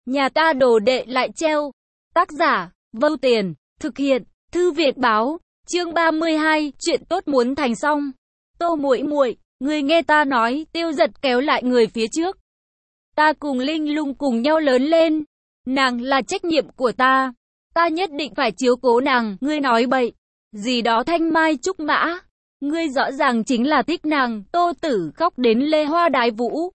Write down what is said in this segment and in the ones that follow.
Nhà ta đồ đệ lại treo. Tác giả, Vâu Tiền, thực hiện, Thư viện báo, chương 32, chuyện tốt muốn thành xong. Tô muội muội, người nghe ta nói, Tiêu Giật kéo lại người phía trước. Ta cùng Linh Lung cùng nhau lớn lên. Nàng là trách nhiệm của ta. Ta nhất định phải chiếu cố nàng, ngươi nói bậy. Gì đó thanh mai trúc mã. Ngươi rõ ràng chính là thích nàng, Tô Tử khóc đến lê hoa đái vũ.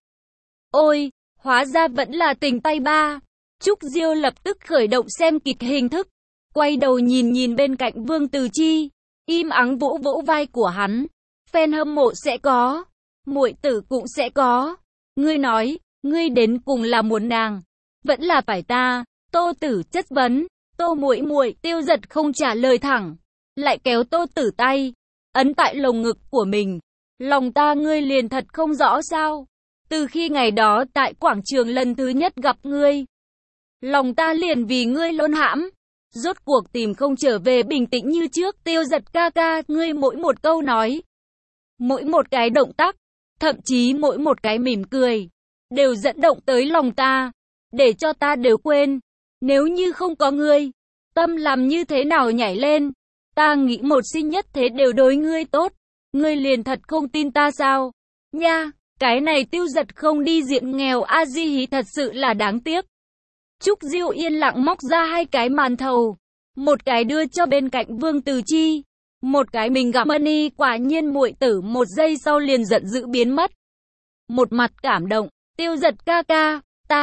Ôi, hóa ra vẫn là tình tay ba. Trúc Diêu lập tức khởi động xem kịch hình thức. Quay đầu nhìn bên cạnh Vương Từ Chi. Im ắng vỗ vỗ vai của hắn. Fan hâm mộ sẽ có. Muội tử cũng sẽ có. Ngươi nói, ngươi đến cùng là muốn nàng. Vẫn là phải ta. Tô Tử chất vấn. Tô muội muội, Tiêu Giật không trả lời thẳng. Lại kéo Tô Tử tay. Ấn tại lồng ngực của mình. Lòng ta ngươi liền thật không rõ sao. Từ khi ngày đó tại quảng trường lần thứ nhất gặp ngươi. Lòng ta liền vì ngươi luôn hãm. Rốt cuộc tìm không trở về bình tĩnh như trước. Tiêu Giật ca ca, ngươi mỗi một câu nói. Mỗi một cái động tác. Thậm chí mỗi một cái mỉm cười. Đều dẫn động tới lòng ta. Để cho ta đều quên. Nếu như không có ngươi. Tâm làm như thế nào nhảy lên. Ta nghĩ một sinh nhất thế đều đối ngươi tốt. Ngươi liền thật không tin ta sao? Nha, cái này Tiêu Giật không đi diện nghèo a di hí thật sự là đáng tiếc. Trúc Diêu yên lặng móc ra hai cái màn thầu. Một cái đưa cho bên cạnh Vương Từ Chi. Một cái mình gặp Mani, quả nhiên muội tử một giây sau liền giận dữ biến mất. Một mặt cảm động, Tiêu Giật ca ca,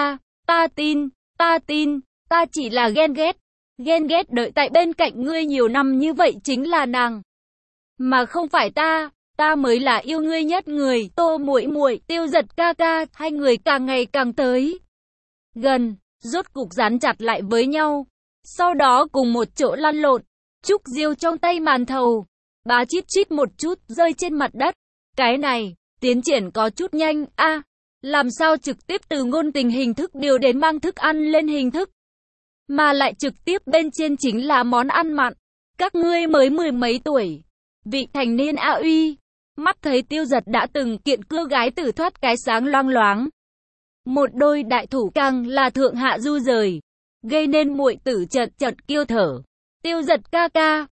ta tin, ta chỉ là ghen ghét đợi tại bên cạnh ngươi nhiều năm như vậy chính là nàng. Mà không phải ta mới là yêu ngươi nhất người. Tô muội muội, Tiêu Giật ca ca, hai người càng ngày càng tới gần, rốt cục dán chặt lại với nhau. Sau đó cùng một chỗ lăn lộn. Trúc Diêu trong tay màn thầu, bá chít chít một chút rơi trên mặt đất. Cái này, tiến triển có chút nhanh a. Làm sao trực tiếp từ ngôn tình hình thức điều đến mang thức ăn lên hình thức. Mà lại trực tiếp bên trên chính là món ăn mặn. Các ngươi mới mười mấy tuổi. Vị thành niên a uy. Mắt thấy Tiêu Giật đã từng kiện cưa gái tử thoát cái sáng loang loáng. Một đôi đại thủ càng là thượng hạ du rời. Gây nên muội tử chật kêu thở. Tiêu Giật ca ca,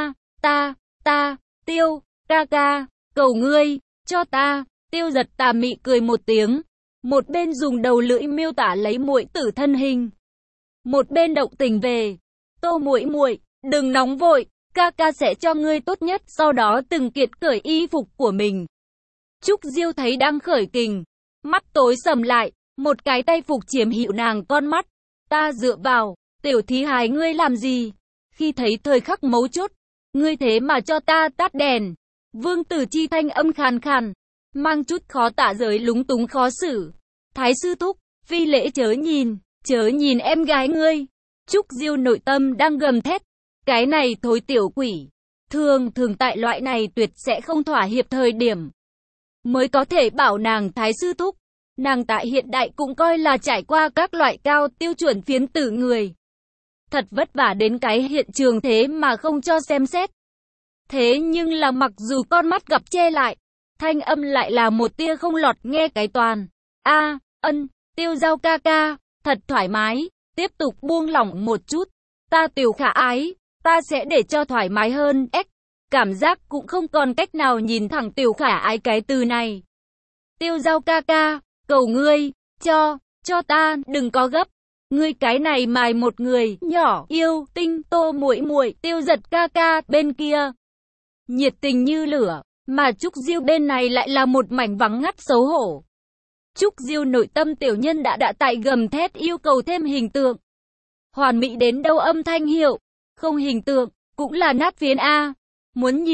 Tiêu, ca ca, cầu ngươi, cho ta. Tiêu Giật tà mị cười một tiếng. Một bên dùng đầu lưỡi miêu tả lấy muội tử thân hình. Một bên động tình về. Tô muội muội, đừng nóng vội, ca ca sẽ cho ngươi tốt nhất. Sau đó từng kiệt cởi y phục của mình. Trúc Diêu thấy đang khởi kình. Mắt tối sầm lại, một cái tay phục chiếm hữu nàng con mắt. Ta dựa vào, tiểu thí hài ngươi làm gì? Khi thấy thời khắc mấu chốt, ngươi thế mà cho ta tắt đèn. Vương Tử Chi thanh âm khàn khàn, mang chút khó tả giới lúng túng khó xử. Thái sư thúc, phi lễ chớ nhìn em gái ngươi. Trúc Diêu nội tâm đang gầm thét. Cái này thối tiểu quỷ. Thường tại loại này tuyệt sẽ không thỏa hiệp thời điểm. Mới có thể bảo nàng thái sư thúc. Nàng tại hiện đại cũng coi là trải qua các loại cao tiêu chuẩn phiến tử người. Thật vất vả đến cái hiện trường thế mà không cho xem xét. Thế nhưng là mặc dù con mắt gặp che lại, thanh âm lại là một tia không lọt nghe cái toàn. Tiêu Giao ca ca, thật thoải mái, tiếp tục buông lỏng một chút. Ta tiểu khả ái, ta sẽ để cho thoải mái hơn. Cảm giác cũng không còn cách nào nhìn thẳng tiểu khả ái cái từ này. Tiêu Giao ca ca, cầu ngươi, cho ta, đừng có gấp. Ngươi cái này mài một người nhỏ yêu tinh. Tô muội muội, Tiêu Giật ca ca bên kia nhiệt tình như lửa, mà Trúc Diêu bên này lại là một mảnh vắng ngắt xấu hổ. Trúc Diêu nội tâm tiểu nhân đã tại gầm thét yêu cầu thêm hình tượng. Hoàn mỹ đến đâu âm thanh hiệu, không hình tượng, cũng là nát phiến a. Muốn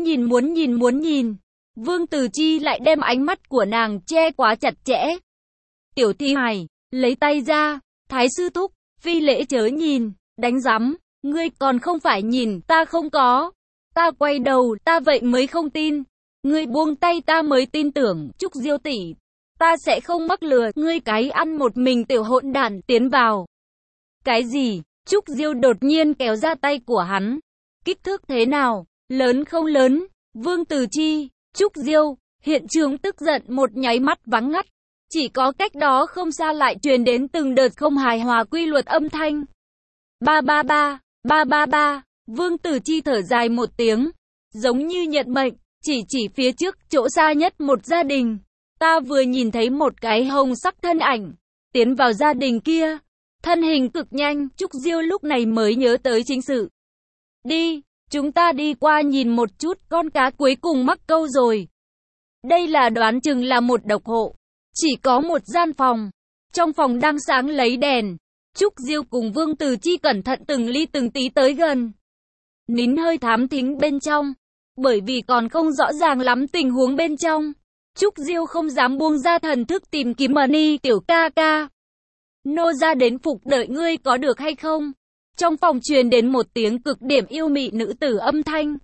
nhìn. Vương Từ Chi lại đem ánh mắt của nàng che quá chặt chẽ. Tiểu thi hài, lấy tay ra, thái sư thúc, phi lễ chớ nhìn, đánh rắm, ngươi còn không phải nhìn, ta không có. Ta quay đầu, ta vậy mới không tin. Ngươi buông tay ta mới tin tưởng. Trúc Diêu tỷ, ta sẽ không mắc lừa ngươi cái ăn một mình tiểu hỗn đản tiến vào. Cái gì? Trúc Diêu đột nhiên kéo ra tay của hắn. Kích thước thế nào? Lớn không lớn? Vương Từ Chi, Trúc Diêu, hiện trường tức giận một nháy mắt vắng ngắt. Chỉ có cách đó không xa lại truyền đến từng đợt không hài hòa quy luật âm thanh. Ba ba ba, ba ba ba, Vương Tử Chi thở dài một tiếng, giống như nhận mệnh, chỉ phía trước, chỗ xa nhất một gia đình. Ta vừa nhìn thấy một cái hồng sắc thân ảnh, tiến vào gia đình kia. Thân hình cực nhanh, Trúc Diêu lúc này mới nhớ tới chính sự. Đi, chúng ta đi qua nhìn một chút, con cá cuối cùng mắc câu rồi. Đây là đoán chừng là một độc hộ. Chỉ có một gian phòng. Trong phòng đang sáng lấy đèn. Trúc Diêu cùng Vương Tử Chi cẩn thận từng ly từng tí tới gần. Nín hơi thám thính bên trong. Bởi vì còn không rõ ràng lắm tình huống bên trong. Trúc Diêu không dám buông ra thần thức tìm kiếm Mani tiểu ca ca. Nô ra đến phục đợi ngươi có được hay không? Trong phòng truyền đến một tiếng cực điểm yêu mị nữ tử âm thanh.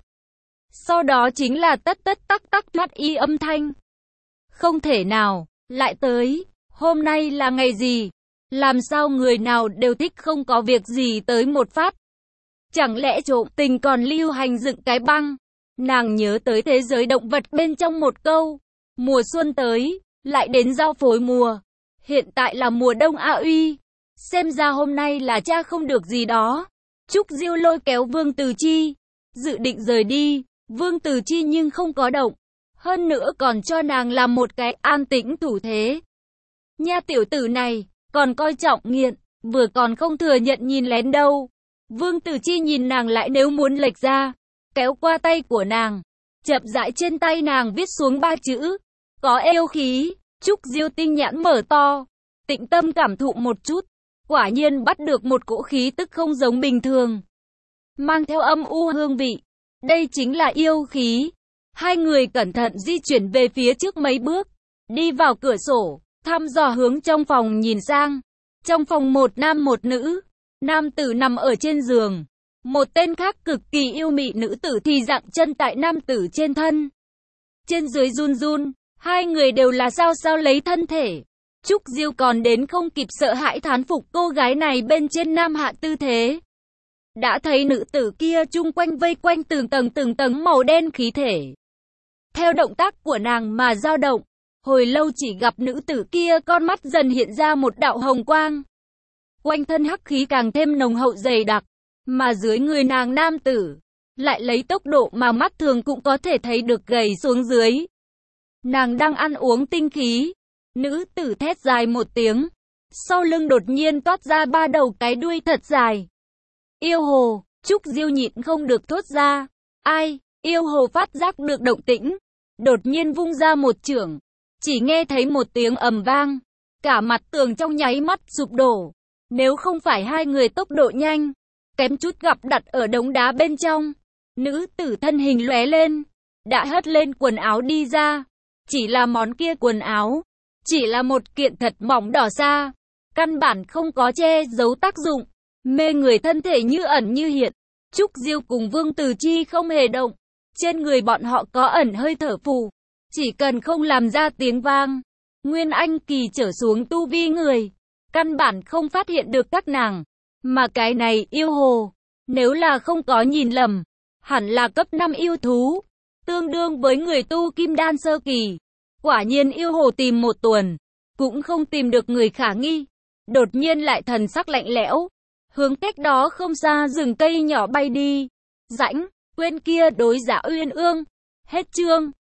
Sau đó chính là tất tất tắc tắc thoát y âm thanh. Không thể nào, lại tới, hôm nay là ngày gì? Làm sao người nào đều thích không có việc gì tới một phát? Chẳng lẽ trộm tình còn lưu hành dựng cái băng? Nàng nhớ tới thế giới động vật bên trong một câu. Mùa xuân tới, lại đến giao phối mùa. Hiện tại là mùa đông a uy. Xem ra hôm nay là cha không được gì đó. Trúc Diêu lôi kéo Vương Tử Chi, dự định rời đi. Vương Tử Chi nhưng không có động. Hơn nữa còn cho nàng làm một cái an tĩnh thủ thế. Nha tiểu tử này, còn coi trọng nghiện, vừa còn không thừa nhận nhìn lén đâu. Vương Tử Chi nhìn nàng lại nếu muốn lệch ra, kéo qua tay của nàng, chậm rãi trên tay nàng viết xuống 3 chữ, có yêu khí. Trúc Diêu tinh nhãn mở to, tĩnh tâm cảm thụ một chút, quả nhiên bắt được một cỗ khí tức không giống bình thường, mang theo âm u hương vị. Đây chính là yêu khí. Hai người cẩn thận di chuyển về phía trước mấy bước, đi vào cửa sổ, thăm dò hướng trong phòng nhìn sang. Trong phòng một nam một nữ, nam tử nằm ở trên giường, một tên khác cực kỳ yêu mị nữ tử thì dặng chân tại nam tử trên thân. Trên dưới run run, hai người đều là sao lấy thân thể. Trúc Diêu còn đến không kịp sợ hãi thán phục cô gái này bên trên nam hạ tư thế. Đã thấy nữ tử kia chung quanh vây quanh từng tầng màu đen khí thể. Theo động tác của nàng mà dao động, hồi lâu chỉ gặp nữ tử kia con mắt dần hiện ra một đạo hồng quang. Quanh thân hắc khí càng thêm nồng hậu dày đặc, mà dưới người nàng nam tử, lại lấy tốc độ mà mắt thường cũng có thể thấy được gầy xuống dưới. Nàng đang ăn uống tinh khí. Nữ tử thét dài một tiếng, sau lưng đột nhiên toát ra 3 đầu cái đuôi thật dài. Yêu hồ, Trúc Diêu nhịn không được thốt ra. Ai? Yêu hồ phát giác được động tĩnh, đột nhiên vung ra một chưởng, chỉ nghe thấy một tiếng ầm vang, cả mặt tường trong nháy mắt sụp đổ. Nếu không phải hai người tốc độ nhanh, kém chút gặp đặt ở đống đá bên trong. Nữ tử thân hình lóe lên, đã hất lên quần áo đi ra. Chỉ là món kia quần áo, chỉ là một kiện thật mỏng đỏ xa, căn bản không có che giấu tác dụng, mê người thân thể như ẩn như hiện. Trúc Diêu cùng Vương Tử Chi không hề động, trên người bọn họ có ẩn hơi thở phù, chỉ cần không làm ra tiếng vang, Nguyên Anh kỳ trở xuống tu vi người, căn bản không phát hiện được các nàng. Mà cái này yêu hồ, nếu là không có nhìn lầm, hẳn là cấp 5 yêu thú, tương đương với người tu kim đan sơ kỳ. Quả nhiên yêu hồ tìm một tuần, cũng không tìm được người khả nghi. Đột nhiên lại thần sắc lạnh lẽo, hướng cách đó không xa rừng cây nhỏ bay đi. Rãnh, quên kia đối Giả Uyên Ương. Hết chương.